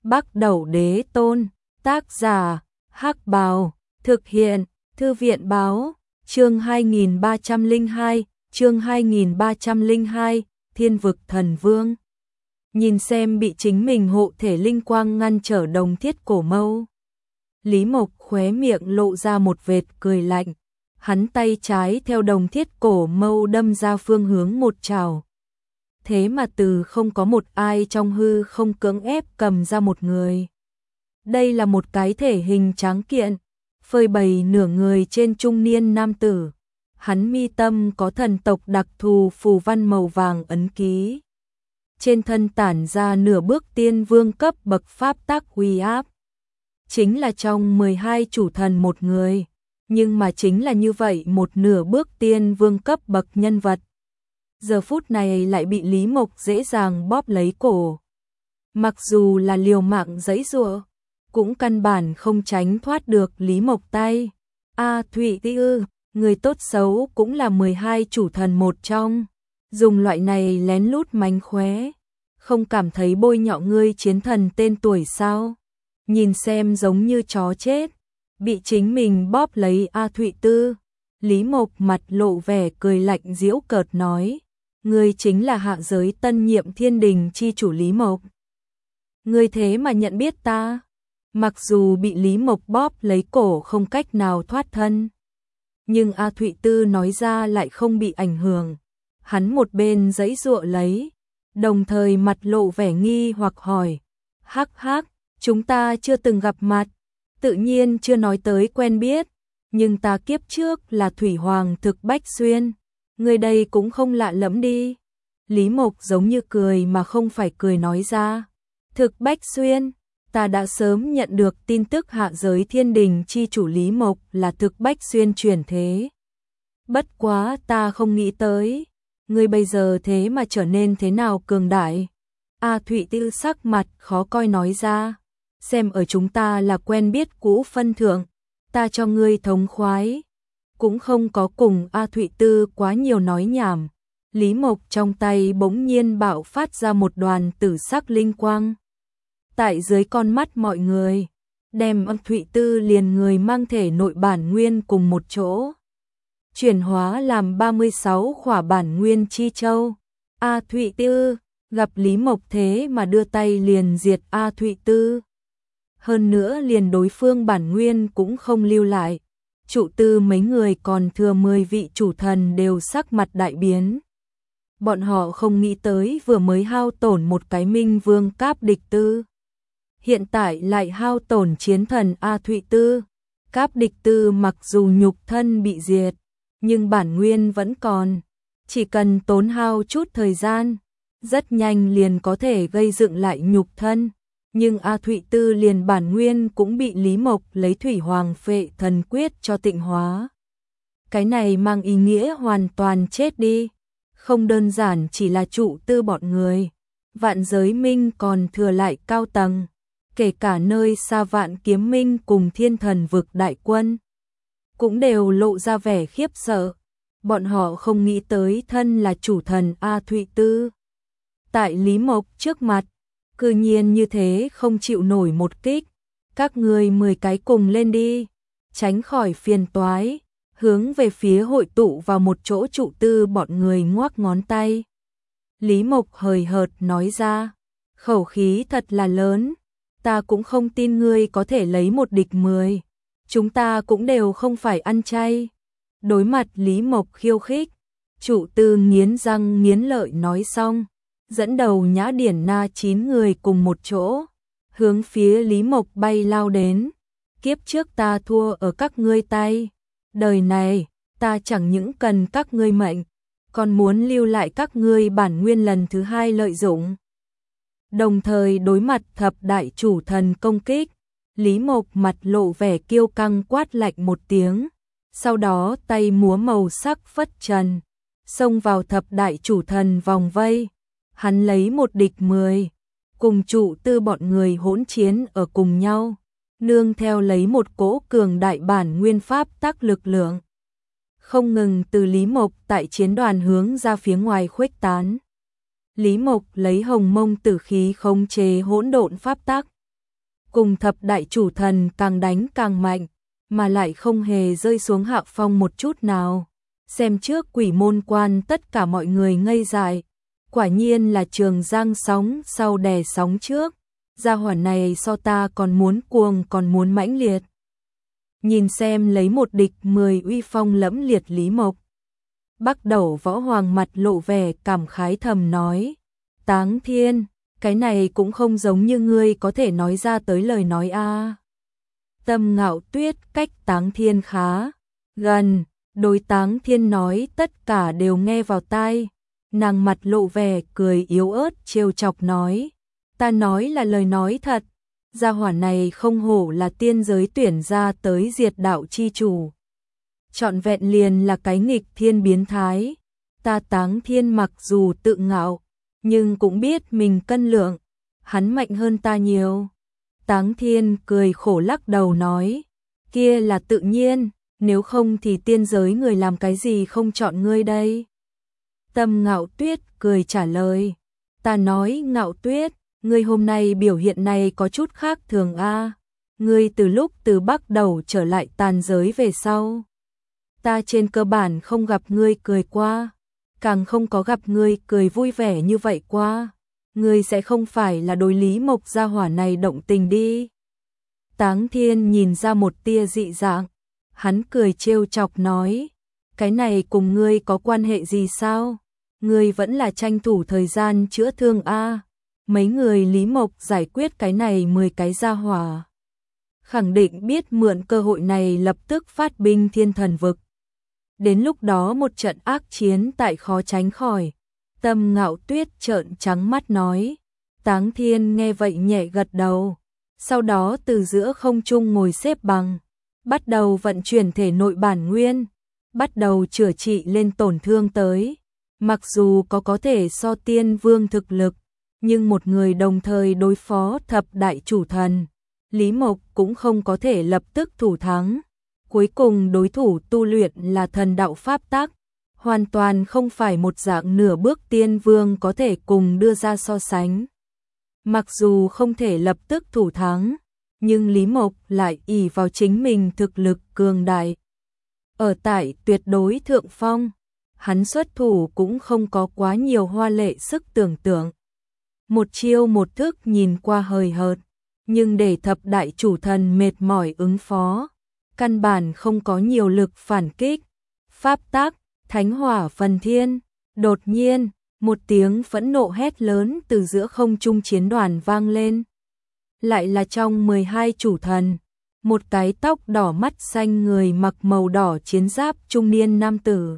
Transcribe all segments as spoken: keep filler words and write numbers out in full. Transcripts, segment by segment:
Bắc Đẩu Đế Tôn, tác giả, Hắc Bào, thực hiện, Thư viện Báo, chương hai nghìn ba trăm lẻ hai, chương hai nghìn ba trăm lẻ hai, Thiên vực thần vương. Nhìn xem bị chính mình hộ thể linh quang ngăn trở Đồng Thiết Cổ Mâu. Lý Mộc khóe miệng lộ ra một vệt cười lạnh, hắn tay trái theo Đồng Thiết Cổ Mâu đâm ra phương hướng một trảo. Thế mà từ không có một ai trong hư không cưỡng ép cầm ra một người. Đây là một cái thể hình tráng kiện, phơi bày nửa người trên trung niên nam tử. Hắn mi tâm có thần tộc đặc thù phù văn màu vàng ấn ký. Trên thân tản ra nửa bước tiên vương cấp bậc pháp tác uy áp. Chính là trong mười hai chủ thần một người, nhưng mà chính là như vậy một nửa bước tiên vương cấp bậc nhân vật. Giờ phút này lại bị Lý Mộc dễ dàng bóp lấy cổ. Mặc dù là liều mạng giãy giụa, cũng căn bản không tránh thoát được Lý Mộc tay. A Thụy Ti ư, người tốt xấu cũng là mười hai chủ thần một trong. Dùng loại này lén lút mánh khóe, không cảm thấy bôi nhọ ngươi chiến thần tên tuổi sao? Nhìn xem giống như chó chết, bị chính mình bóp lấy A Thụy Tư. Lý Mộc mặt lộ vẻ cười lạnh giễu cợt nói, ngươi chính là hạ giới tân nhiệm thiên đình chi chủ Lý Mộc. Ngươi thế mà nhận biết ta? Mặc dù bị Lý Mộc bóp lấy cổ không cách nào thoát thân, nhưng A Thụy Tư nói ra lại không bị ảnh hưởng. Hắn một bên giãy giụa lấy, đồng thời mặt lộ vẻ nghi hoặc hỏi, hắc hắc, chúng ta chưa từng gặp mặt, tự nhiên chưa nói tới quen biết, nhưng ta kiếp trước là Thủy Hoàng Thực Bách Xuyên, người đây cũng không lạ lẫm đi. Lý Mộc giống như cười mà không phải cười nói ra, Thực Bách Xuyên, ta đã sớm nhận được tin tức hạ giới thiên đình chi chủ Lý Mộc là Thực Bách Xuyên chuyển thế. Bất quá ta không nghĩ tới, ngươi bây giờ thế mà trở nên thế nào cường đại. A Thụy Tư sắc mặt khó coi nói ra, xem ở chúng ta là quen biết cũ phân thượng, ta cho ngươi thống khoái. Cũng không có cùng A Thụy Tư quá nhiều nói nhảm. Lý Mộc trong tay bỗng nhiên bạo phát ra một đoàn tử sắc linh quang. Tại dưới con mắt mọi người, đem A Thụy Tư liền người mang thể nội bản nguyên cùng một chỗ, chuyển hóa làm ba mươi sáu khỏa bản nguyên chi châu. A Thụy Tư, gặp Lý Mộc thế mà đưa tay liền diệt A Thụy Tư. Hơn nữa liền đối phương bản nguyên cũng không lưu lại. Trụ tư mấy người còn thừa mười vị chủ thần đều sắc mặt đại biến. Bọn họ không nghĩ tới vừa mới hao tổn một cái minh vương cáp địch tư, hiện tại lại hao tổn chiến thần A Thụy Tư. Cáp địch tư mặc dù nhục thân bị diệt, nhưng bản nguyên vẫn còn, chỉ cần tốn hao chút thời gian, rất nhanh liền có thể gây dựng lại nhục thân. Nhưng A Thụy Tư liền bản nguyên cũng bị Lý Mộc lấy Thủy Hoàng Phệ Thần Quyết cho tịnh hóa. Cái này mang ý nghĩa hoàn toàn chết đi, không đơn giản chỉ là trụ tư bọn người. Vạn giới minh còn thừa lại cao tầng, kể cả nơi xa Vạn Kiếm Minh cùng Thiên Thần Vực đại quân, cũng đều lộ ra vẻ khiếp sợ. Bọn họ không nghĩ tới thân là chủ thần A Thụy Tư, tại Lý Mộc trước mặt, cư nhiên như thế không chịu nổi một kích. Các người mười cái cùng lên đi, tránh khỏi phiền toái, hướng về phía hội tụ vào một chỗ trụ tư bọn người ngoắc ngón tay. Lý Mộc hời hợt nói ra, khẩu khí thật là lớn, ta cũng không tin ngươi có thể lấy một địch mười, chúng ta cũng đều không phải ăn chay. Đối mặt Lý Mộc khiêu khích, trụ tư nghiến răng nghiến lợi nói xong, dẫn đầu Nhã Điển Na chín người cùng một chỗ, hướng phía Lý Mộc bay lao đến. Kiếp trước ta thua ở các ngươi tay, đời này ta chẳng những cần các ngươi mệnh, còn muốn lưu lại các ngươi bản nguyên lần thứ hai lợi dụng. Đồng thời đối mặt thập đại chủ thần công kích, Lý Mộc mặt lộ vẻ kiêu căng quát lạnh một tiếng, sau đó tay múa màu sắc phất trần, xông vào thập đại chủ thần vòng vây. Hắn lấy một địch mười, cùng trụ tư bọn người hỗn chiến ở cùng nhau, nương theo lấy một cỗ cường đại bản nguyên pháp tác lực lượng, không ngừng từ Lý Mộc tại chiến đoàn hướng ra phía ngoài khuếch tán. Lý Mộc lấy hồng mông tử khí khống chế hỗn độn pháp tắc, cùng thập đại chủ thần càng đánh càng mạnh, mà lại không hề rơi xuống hạ phong một chút nào. Xem trước quỷ môn quan tất cả mọi người ngây dại, quả nhiên là Trường Giang sóng sau đè sóng trước, gia hỏa này so ta còn muốn cuồng còn muốn mãnh liệt. Nhìn xem lấy một địch mười uy phong lẫm liệt Lý Mộc. Bắc Đầu Võ Hoàng mặt lộ vẻ cảm khái thầm nói, Táng Thiên, cái này cũng không giống như ngươi có thể nói ra tới lời nói a. Tâm Ngạo Tuyết cách Táng Thiên khá gần, đối Táng Thiên nói tất cả đều nghe vào tai, nàng mặt lộ vẻ cười yếu ớt trêu chọc nói, ta nói là lời nói thật, gia hỏa này không hổ là tiên giới tuyển ra tới diệt đạo chi chủ. Trọn vẹn liền là cái nghịch thiên biến thái, ta Táng Thiên mặc dù tự ngạo, nhưng cũng biết mình cân lượng, hắn mạnh hơn ta nhiều. Táng Thiên cười khổ lắc đầu nói, kia là tự nhiên, nếu không thì tiên giới người làm cái gì không chọn ngươi đây. Tâm Ngạo Tuyết cười trả lời, ta nói Ngạo Tuyết, ngươi hôm nay biểu hiện này có chút khác thường a. Ngươi từ lúc từ Bắc Đầu trở lại tàn giới về sau, ta trên cơ bản không gặp ngươi cười qua, càng không có gặp ngươi cười vui vẻ như vậy qua. Ngươi sẽ không phải là đối Lý Mộc gia hỏa này động tình đi. Táng Thiên nhìn ra một tia dị dạng, hắn cười trêu chọc nói, cái này cùng ngươi có quan hệ gì sao? Ngươi vẫn là tranh thủ thời gian chữa thương a. Mấy người Lý Mộc giải quyết cái này mười cái gia hỏa, khẳng định biết mượn cơ hội này lập tức phát binh Thiên Thần Vực. Đến lúc đó một trận ác chiến tại khó tránh khỏi. Tâm Ngạo Tuyết trợn trắng mắt nói. Táng Thiên nghe vậy nhẹ gật đầu, sau đó từ giữa không trung ngồi xếp bằng, bắt đầu vận chuyển thể nội bản nguyên, bắt đầu chữa trị lên tổn thương tới. Mặc dù có có thể so tiên vương thực lực, nhưng một người đồng thời đối phó thập đại chủ thần, Lý Mộc cũng không có thể lập tức thủ thắng. Cuối cùng đối thủ tu luyện là thần đạo pháp tắc, hoàn toàn không phải một dạng nửa bước tiên vương có thể cùng đưa ra so sánh. Mặc dù không thể lập tức thủ thắng, nhưng Lý Mộc lại ỷ vào chính mình thực lực cường đại. Ở tại tuyệt đối thượng phong, hắn xuất thủ cũng không có quá nhiều hoa lệ sức tưởng tượng. Một chiêu một thức nhìn qua hời hợt, nhưng để thập đại chủ thần mệt mỏi ứng phó, căn bản không có nhiều lực phản kích. Pháp tắc, thánh hỏa phần thiên, đột nhiên, một tiếng phẫn nộ hét lớn từ giữa không trung chiến đoàn vang lên. Lại là trong mười hai chủ thần, một cái tóc đỏ mắt xanh người mặc màu đỏ chiến giáp trung niên nam tử,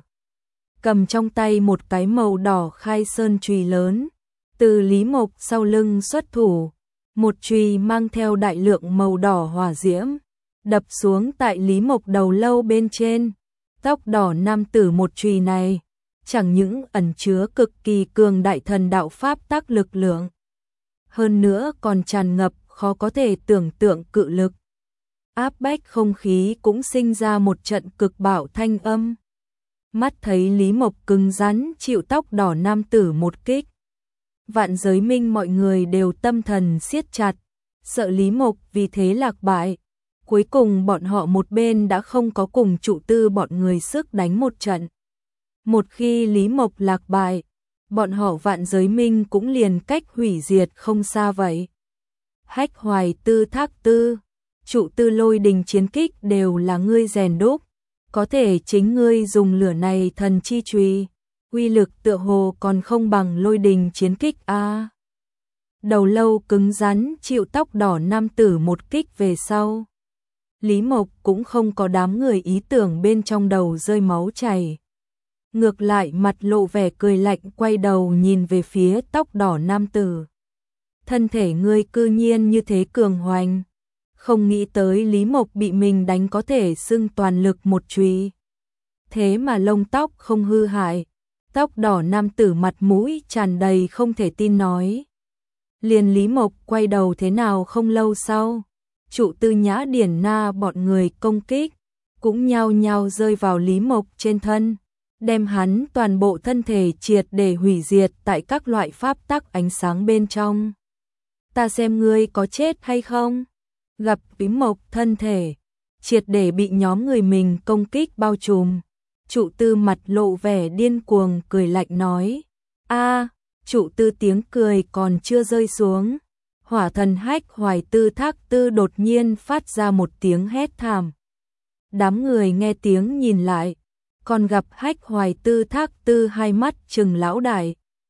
cầm trong tay một cái màu đỏ khai sơn chùy lớn, từ Lý Mộc sau lưng xuất thủ, một chùy mang theo đại lượng màu đỏ hỏa diễm, đập xuống tại Lý Mộc đầu lâu bên trên. Tóc đỏ nam tử một chùy này, chẳng những ẩn chứa cực kỳ cường đại thần đạo pháp tắc lực lượng, hơn nữa còn tràn ngập khó có thể tưởng tượng cự lực. Áp bách không khí cũng sinh ra một trận cực bạo thanh âm. Mắt thấy Lý Mộc cứng rắn chịu tóc đỏ nam tử một kích, vạn giới minh mọi người đều tâm thần siết chặt, sợ Lý Mộc vì thế lạc bại. Cuối cùng bọn họ một bên đã không có cùng trụ tư bọn người sức đánh một trận. Một khi Lý Mộc lạc bại, bọn họ vạn giới minh cũng liền cách hủy diệt không xa vậy. Hách Hoài Tư Thác Tư, trụ tư lôi đình chiến kích đều là ngươi rèn đúc, có thể chính ngươi dùng lửa này thần chi chùy, uy lực tựa hồ còn không bằng lôi đình chiến kích a. À. Đầu lâu cứng rắn chịu tóc đỏ nam tử một kích về sau, Lý Mộc cũng không có đám người ý tưởng bên trong đầu rơi máu chảy. Ngược lại mặt lộ vẻ cười lạnh, quay đầu nhìn về phía tóc đỏ nam tử. Thân thể ngươi cư nhiên như thế cường hoành, không nghĩ tới Lý Mộc bị mình đánh có thể xưng toàn lực một chùy. Thế mà lông tóc không hư hại. Tóc đỏ nam tử mặt mũi tràn đầy không thể tin nói. Liền Lý Mộc quay đầu thế nào không lâu sau, trụ tư Nhã Điển Na bọn người công kích, cũng nhao nhao rơi vào Lý Mộc trên thân, đem hắn toàn bộ thân thể triệt để hủy diệt tại các loại pháp tắc ánh sáng bên trong. Ta xem ngươi có chết hay không? Gặp Lý Mộc thân thể triệt để bị nhóm người mình công kích bao trùm. Trụ Tư mặt lộ vẻ điên cuồng cười lạnh nói. A, Trụ Tư tiếng cười còn chưa rơi xuống. Hỏa thần Hách Hoài Tư Thác Tư đột nhiên phát ra một tiếng hét thảm. Đám người nghe tiếng nhìn lại, còn gặp Hách Hoài Tư Thác Tư hai mắt trừng lão đại.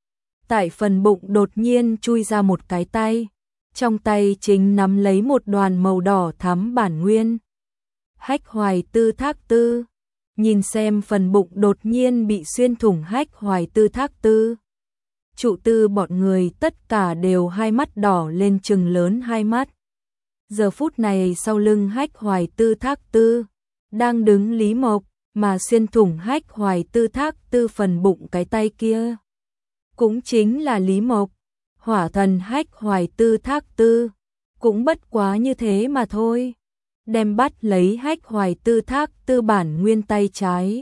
Tại phần bụng đột nhiên chui ra một cái tay, trong tay chính nắm lấy một đoàn màu đỏ thắm bản nguyên. Hách Hoài Tư Thác Tư, nhìn xem phần bụng đột nhiên bị xuyên thủng Hách Hoài Tư Thác Tư. Trụ Tư bọn người tất cả đều hai mắt đỏ lên trừng lớn hai mắt. Giờ phút này sau lưng Hách Hoài Tư Thác Tư, đang đứng Lý Mộc, mà xuyên thủng Hách Hoài Tư Thác Tư phần bụng cái tay kia. Cũng chính là Lý Mộc, hỏa thần Hách Hoài Tư Thác Tư, cũng bất quá như thế mà thôi. Đem bắt lấy Hách Hoài Tư Thác Tư bản nguyên tay trái.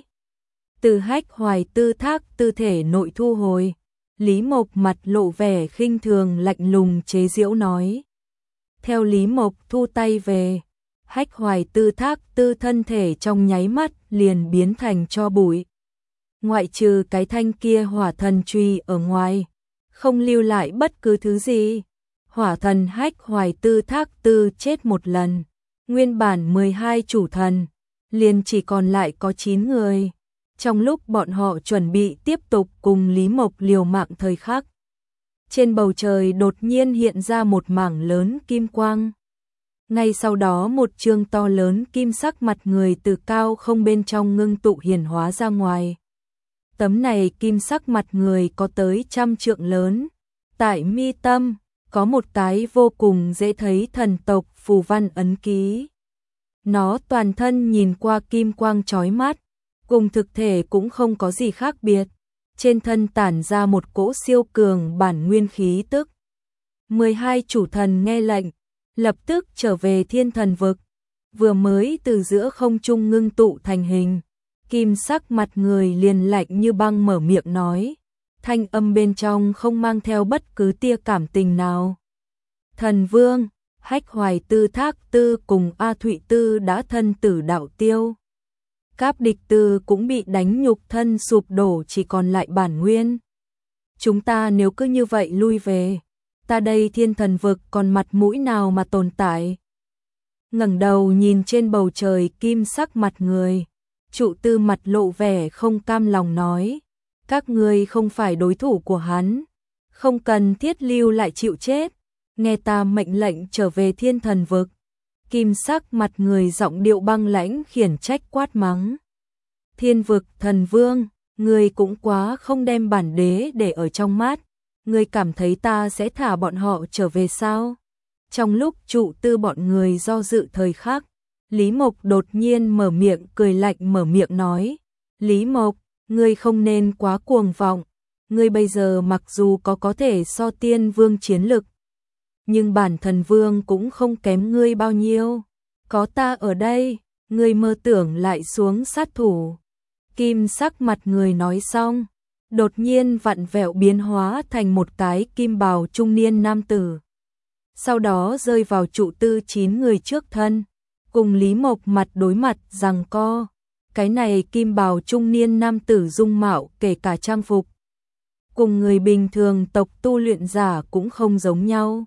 Từ Hách Hoài Tư Thác Tư thể nội thu hồi, Lý Mộc mặt lộ vẻ khinh thường lạnh lùng chế giễu nói. Theo Lý Mộc thu tay về, Hách Hoài Tư Thác Tư thân thể trong nháy mắt liền biến thành tro bụi. Ngoại trừ cái thanh kia hỏa thần truy ở ngoài, không lưu lại bất cứ thứ gì. Hỏa thần Hách Hoài Tư Thác Tư chết một lần, nguyên bản mười hai chủ thần, liền chỉ còn lại có chín người. Trong lúc bọn họ chuẩn bị tiếp tục cùng Lý Mộc liều mạng thời khắc, trên bầu trời đột nhiên hiện ra một mảng lớn kim quang. Ngay sau đó một chương to lớn kim sắc mặt người từ cao không bên trong ngưng tụ hiển hóa ra ngoài. Tấm này kim sắc mặt người có tới trăm trượng lớn. Tại mi tâm, có một cái vô cùng dễ thấy thần tộc phù văn ấn ký. Nó toàn thân nhìn qua kim quang chói mắt, cùng thực thể cũng không có gì khác biệt. Trên thân tản ra một cỗ siêu cường bản nguyên khí tức. mười hai chủ thần nghe lệnh, lập tức trở về thiên thần vực. Vừa mới từ giữa không trung ngưng tụ thành hình, kim sắc mặt người liền lạnh như băng mở miệng nói, thanh âm bên trong không mang theo bất cứ tia cảm tình nào. Thần Vương, Hách Hoài Tư Thác Tư cùng A Thụy Tư đã thân tử đạo tiêu. Cáp Địch Tư cũng bị đánh nhục thân sụp đổ, chỉ còn lại bản nguyên. Chúng ta nếu cứ như vậy lui về, ta đây thiên thần vực còn mặt mũi nào mà tồn tại. Ngẩng đầu nhìn trên bầu trời kim sắc mặt người, Trụ Tư mặt lộ vẻ không cam lòng nói, các ngươi không phải đối thủ của hắn, không cần thiết lưu lại chịu chết, nghe ta mệnh lệnh trở về thiên thần vực. Kim sắc mặt người giọng điệu băng lãnh khiển trách quát mắng. Thiên vực thần vương, ngươi cũng quá không đem bản đế để ở trong mắt, ngươi cảm thấy ta sẽ thả bọn họ trở về sao? Trong lúc Trụ Tư bọn người do dự thời khắc, Lý Mộc đột nhiên mở miệng cười lạnh mở miệng nói, Lý Mộc, ngươi không nên quá cuồng vọng, ngươi bây giờ mặc dù có có thể so tiên vương chiến lực, nhưng bản thần vương cũng không kém ngươi bao nhiêu, có ta ở đây, ngươi mơ tưởng lại xuống sát thủ. Kim sắc mặt người nói xong, đột nhiên vặn vẹo biến hóa thành một cái kim bào trung niên nam tử. Sau đó rơi vào Trụ Tư chín người trước thân, cùng Lý Mộc mặt đối mặt giằng co. Cái này kim bào trung niên nam tử dung mạo kể cả trang phục, cùng người bình thường tộc tu luyện giả cũng không giống nhau.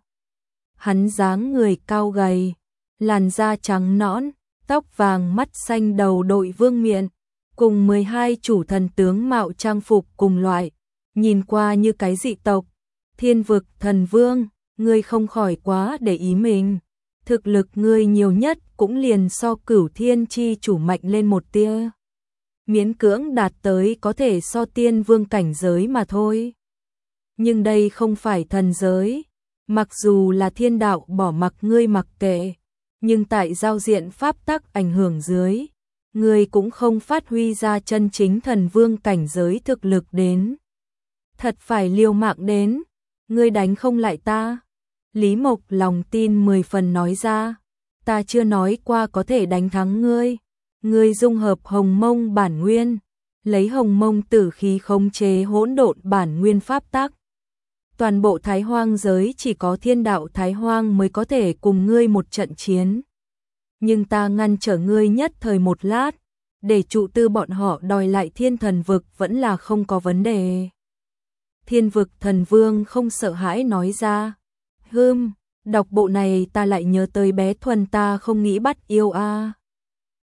Hắn dáng người cao gầy, làn da trắng nõn, tóc vàng mắt xanh đầu đội vương miện, cùng mười hai chủ thần tướng mạo trang phục cùng loại, nhìn qua như cái dị tộc. Thiên vực thần vương, ngươi không khỏi quá để ý mình, thực lực ngươi nhiều nhất cũng liền so Cửu Thiên chi chủ mạnh lên một tia, miễn cưỡng đạt tới có thể so tiên vương cảnh giới mà thôi. Nhưng đây không phải thần giới, mặc dù là thiên đạo bỏ mặc ngươi mặc kệ, nhưng tại giao diện pháp tắc ảnh hưởng dưới, ngươi cũng không phát huy ra chân chính thần vương cảnh giới thực lực đến. Thật phải liều mạng đến, ngươi đánh không lại ta. Lý Mộc lòng tin mười phần nói ra, ta chưa nói qua có thể đánh thắng ngươi. Ngươi dung hợp hồng mông bản nguyên, lấy hồng mông tử khí khống chế hỗn độn bản nguyên pháp tắc. toàn bộ Thái Hoang giới chỉ có thiên đạo Thái Hoang mới có thể cùng ngươi một trận chiến. Nhưng ta ngăn trở ngươi nhất thời một lát, để trụ tư bọn họ đòi lại thiên thần vực vẫn là không có vấn đề. Thiên vực thần vương không sợ hãi nói ra. Hừm, đọc bộ này ta lại nhớ tới bé Thuần ta không nghĩ bắt yêu a.